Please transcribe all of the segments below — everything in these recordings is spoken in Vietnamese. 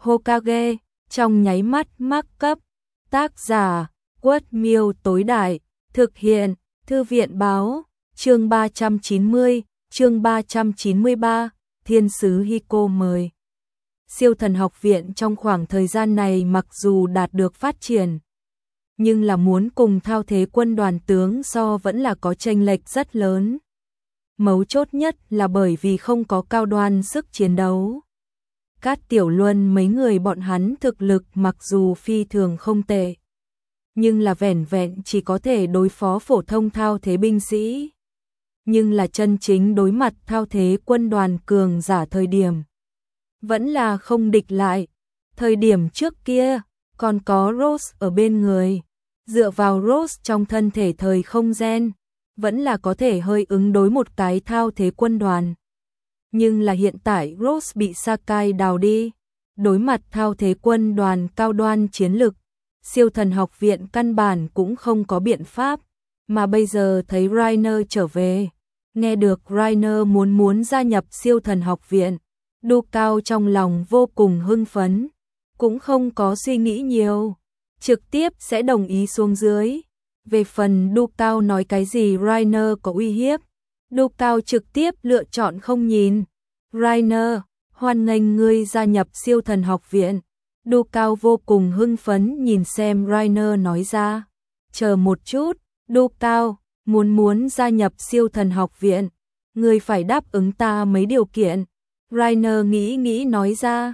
Hokage, trong nháy mắt mắc cấp. Tác giả, Quất Miêu tối đại, thực hiện, Thư viện báo, chương 390, chương 393, Thiên sứ Hiko mời. Siêu thần học viện trong khoảng thời gian này mặc dù đạt được phát triển, nhưng là muốn cùng Thao Thế Quân đoàn tướng so vẫn là có chênh lệch rất lớn. Mấu chốt nhất là bởi vì không có cao đoan sức chiến đấu. Cát Tiểu Luân mấy người bọn hắn thực lực mặc dù phi thường không tệ, nhưng là vẻn vẹn chỉ có thể đối phó phổ thông Thao Thế binh sĩ. Nhưng là chân chính đối mặt Thao Thế Quân đoàn cường giả thời điểm, vẫn là không địch lại. Thời điểm trước kia, còn có Rose ở bên người, dựa vào Rose trong thân thể thời không gen, vẫn là có thể hơi ứng đối một cái Thao Thế Quân đoàn. Nhưng là hiện tại Rose bị Sakai đào đi, đối mặt Thao Thế Quân đoàn cao đoan chiến lực, siêu thần học viện căn bản cũng không có biện pháp, mà bây giờ thấy Rainer trở về, nghe được Rainer muốn gia nhập siêu thần học viện, Du Cao trong lòng vô cùng hưng phấn, cũng không có suy nghĩ nhiều, trực tiếp sẽ đồng ý xuống dưới. Về phần Du Cao nói cái gì Rainer có uy hiếp, Du Cao trực tiếp lựa chọn không nhìn. Rainer, hoan nghênh ngươi gia nhập siêu thần học viện. Du Cao vô cùng hưng phấn nhìn xem Rainer nói ra. Chờ một chút, Du Cao, muốn gia nhập siêu thần học viện, ngươi phải đáp ứng ta mấy điều kiện. Rainer nghĩ nói ra.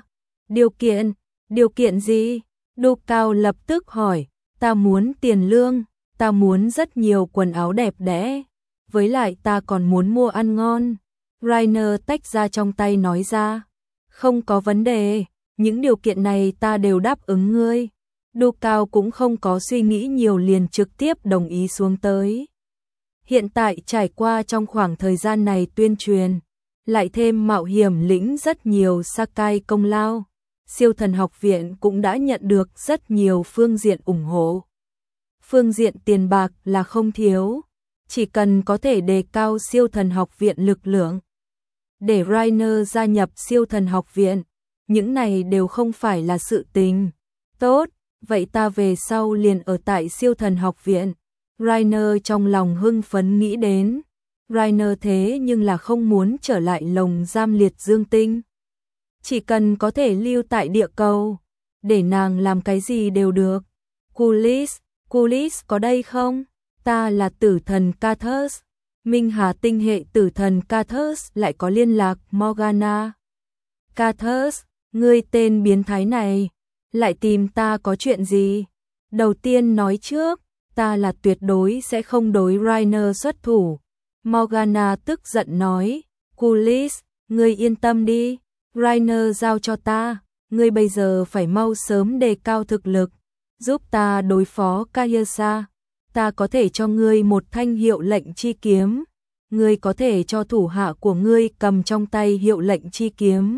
Điều kiện gì? Du Cao lập tức hỏi. Ta muốn tiền lương, ta muốn rất nhiều quần áo đẹp đẽ, với lại ta còn muốn mua ăn ngon. Rainer tách ra trong tay nói ra. Không có vấn đề, những điều kiện này ta đều đáp ứng ngươi. Du Cao cũng không có suy nghĩ nhiều liền trực tiếp đồng ý xuống tới. Hiện tại trải qua trong khoảng thời gian này tuyên truyền, lại thêm mạo hiểm lĩnh rất nhiều Sakai công lao, siêu thần học viện cũng đã nhận được rất nhiều phương diện ủng hộ. Phương diện tiền bạc là không thiếu, chỉ cần có thể đề cao siêu thần học viện lực lượng, để Rainer gia nhập siêu thần học viện, những này đều không phải là sự tình. Tốt, vậy ta về sau liền ở tại siêu thần học viện. Rainer trong lòng hưng phấn nghĩ đến. Rainer thế nhưng là không muốn trở lại lồng giam liệt dương tinh. Chỉ cần có thể lưu tại địa cầu, để nàng làm cái gì đều được. Kulis có đây không? Ta là tử thần Kathus. Minh Hà tinh hệ tử thần Kathus lại có liên lạc Morgana. Kathus, ngươi tên biến thái này, lại tìm ta có chuyện gì? Đầu tiên nói trước, ta là tuyệt đối sẽ không đối Rainer xuất thủ. Morgana tức giận nói, Kulis, ngươi yên tâm đi, Rainer giao cho ta, ngươi bây giờ phải mau sớm đề cao thực lực, giúp ta đối phó Kayasa. Ta có thể cho ngươi một thanh hiệu lệnh chi kiếm, ngươi có thể cho thủ hạ của ngươi cầm trong tay hiệu lệnh chi kiếm.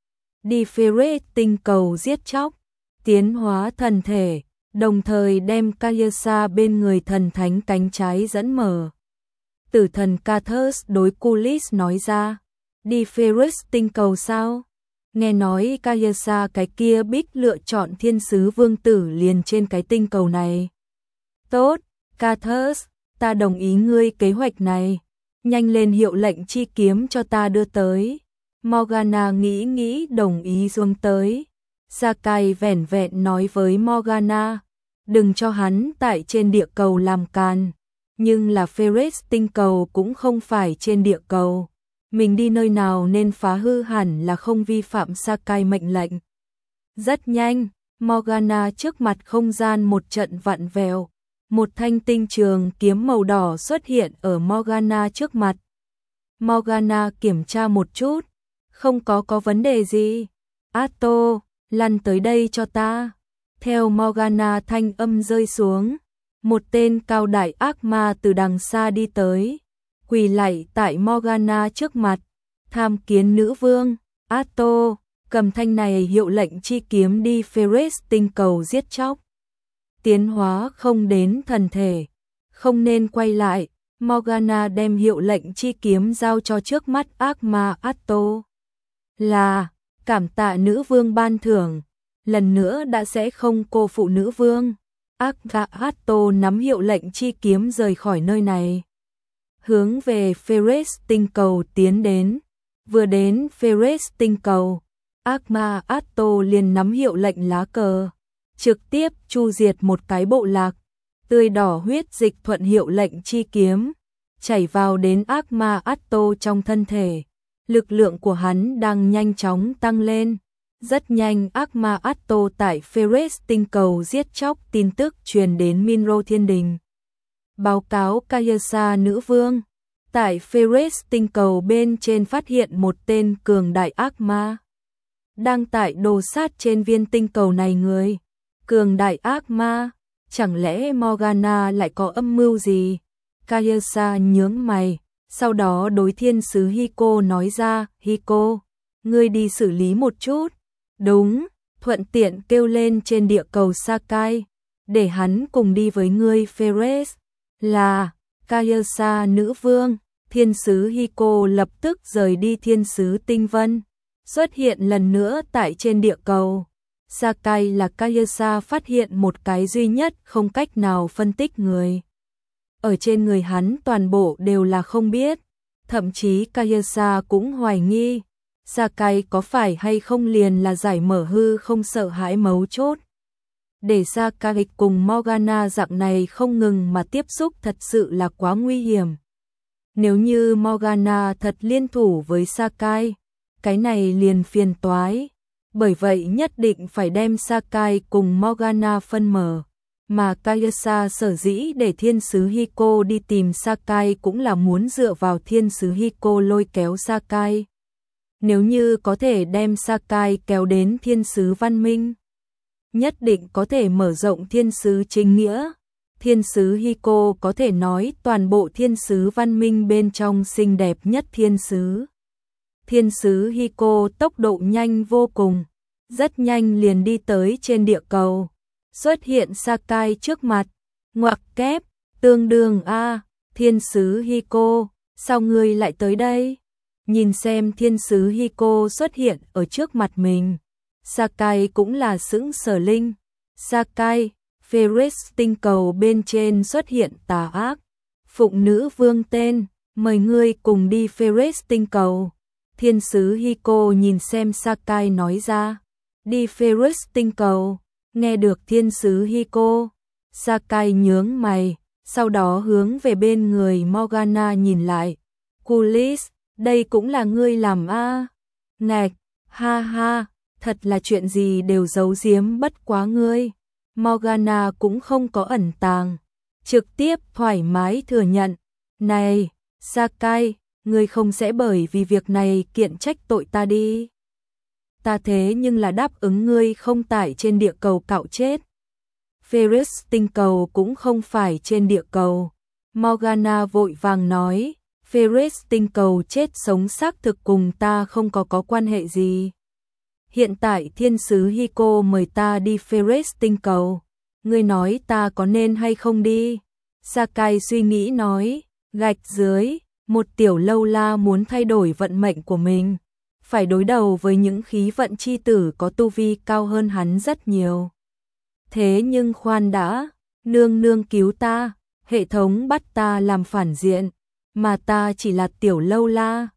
Đi Ferret tinh cầu giết chóc, tiến hóa thần thể, đồng thời đem Kayasa bên người thần thánh cánh trái dẫn mở. Tử thần Kathus đối Kulis nói ra, đi Ferret tinh cầu sao? Nghe nói Kayasa cái kia bích lựa chọn thiên sứ vương tử liền trên cái tinh cầu này. Tốt, Kathus, ta đồng ý ngươi kế hoạch này, nhanh lên hiệu lệnh chi kiếm cho ta đưa tới. Morgana nghĩ đồng ý xuống tới. Sakai vẻn vẹn nói với Morgana, đừng cho hắn tại trên địa cầu làm càn, nhưng là Ferret tinh cầu cũng không phải trên địa cầu. Mình đi nơi nào nên phá hư hẳn là không vi phạm Sakai mệnh lệnh. Rất nhanh, Morgana trước mặt không gian một trận vặn vẹo. Một thanh tinh trường kiếm màu đỏ xuất hiện ở Morgana trước mặt. Morgana kiểm tra một chút, không có vấn đề gì. Atto, lăn tới đây cho ta. Theo Morgana thanh âm rơi xuống, một tên cao đại ác ma từ đằng xa đi tới, quỳ lạy tại Morgana trước mặt. Tham kiến nữ vương, Atto, cầm thanh này hiệu lệnh chi kiếm đi Ferret tinh cầu giết chóc. Tiến hóa không đến thần thể, không nên quay lại. Morgana đem hiệu lệnh chi kiếm giao cho trước mắt ác ma Atto. Là, cảm tạ nữ vương ban thưởng. lần nữa đã sẽ không cô phụ nữ vương. Agatha nắm hiệu lệnh chi kiếm rời khỏi nơi này, hướng về Phares tinh cầu tiến đến. Vừa đến Phares tinh cầu, Agatha liền nắm hiệu lệnh lá cờ, trực tiếp chu diệt một cái bộ lạc. Tươi đỏ huyết dịch thuận hiệu lệnh chi kiếm chảy vào đến Agatha trong thân thể. Lực lượng của hắn đang nhanh chóng tăng lên. Rất nhanh Agatha tại Phares tinh cầu giết chóc tin tức truyền đến Minro Thiên Đình. Báo cáo Kayasa nữ vương, tại Phares tinh cầu bên trên phát hiện một tên cường đại ác ma đang tại đồ sát trên viên tinh cầu này người. Cường đại ác ma, chẳng lẽ Morgana lại có âm mưu gì? Kayasa nhướng mày, sau đó đối thiên sứ Hiko nói ra, Hiko, ngươi đi xử lý một chút. Đúng, thuận tiện kêu lên trên địa cầu Sakai, để hắn cùng đi với ngươi Phares. Là, Kayasa nữ vương. Thiên sứ Hiko lập tức rời đi thiên sứ Tinh Vân, xuất hiện lần nữa tại trên địa cầu. Sakai là Kayasa phát hiện một cái duy nhất không cách nào phân tích người. Ở trên người hắn toàn bộ đều là không biết, thậm chí Kayasa cũng hoài nghi, Sakai có phải hay không liền là giải mở hư không sợ hãi mấu chốt. Để Sakai cùng Morgana dạng này không ngừng mà tiếp xúc thật sự là quá nguy hiểm. Nếu như Morgana thật liên thủ với Sakai, cái này liền phiền toái. Bởi vậy nhất định phải đem Sakai cùng Morgana phân mở. Mà Kayasa sở dĩ để thiên sứ Hiko đi tìm Sakai cũng là muốn dựa vào thiên sứ Hiko lôi kéo Sakai. Nếu như có thể đem Sakai kéo đến thiên sứ văn minh, nhất định có thể mở rộng thiên sứ chính nghĩa. Thiên sứ Hiko có thể nói toàn bộ thiên sứ văn minh bên trong xinh đẹp nhất thiên sứ. Thiên sứ Hiko tốc độ nhanh vô cùng, rất nhanh liền đi tới trên địa cầu, xuất hiện Sakai trước mặt, ngoặc kép, tương đương a, thiên sứ Hiko, sao ngươi lại tới đây? Nhìn xem thiên sứ Hiko xuất hiện ở trước mặt mình, Sakai cũng là sững sờ linh. Sakai, Phares tinh cầu bên trên xuất hiện tà ác, phụng nữ vương tên, mời ngươi cùng đi Phares tinh cầu. Thiên sứ Hiko nhìn xem Sakai nói ra, đi Phares tinh cầu. Nghe được thiên sứ Hiko, Sakai nhướng mày, sau đó hướng về bên người Morgana nhìn lại. Kulis, đây cũng là ngươi làm a? Ngạch, ha ha, thật là chuyện gì đều giấu giếm bất quá ngươi. Morgana cũng không có ẩn tàng, trực tiếp thoải mái thừa nhận. Này, Sakai, ngươi không sẽ bởi vì việc này kiện trách tội ta đi. Ta thế nhưng là đáp ứng ngươi không tại trên địa cầu cạo chết. Phares tinh cầu cũng không phải trên địa cầu. Morgana vội vàng nói, Phares tinh cầu chết sống xác thực cùng ta không có quan hệ gì. Hiện tại thiên sứ Hiko mời ta đi Phares tinh cầu. Ngươi nói ta có nên hay không đi? Sakai suy nghĩ nói, gạch dưới, một tiểu lâu la muốn thay đổi vận mệnh của mình, phải đối đầu với những khí vận chi tử có tu vi cao hơn hắn rất nhiều. Thế nhưng khoan đã, nương nương cứu ta, hệ thống bắt ta làm phản diện, mà ta chỉ là tiểu lâu la.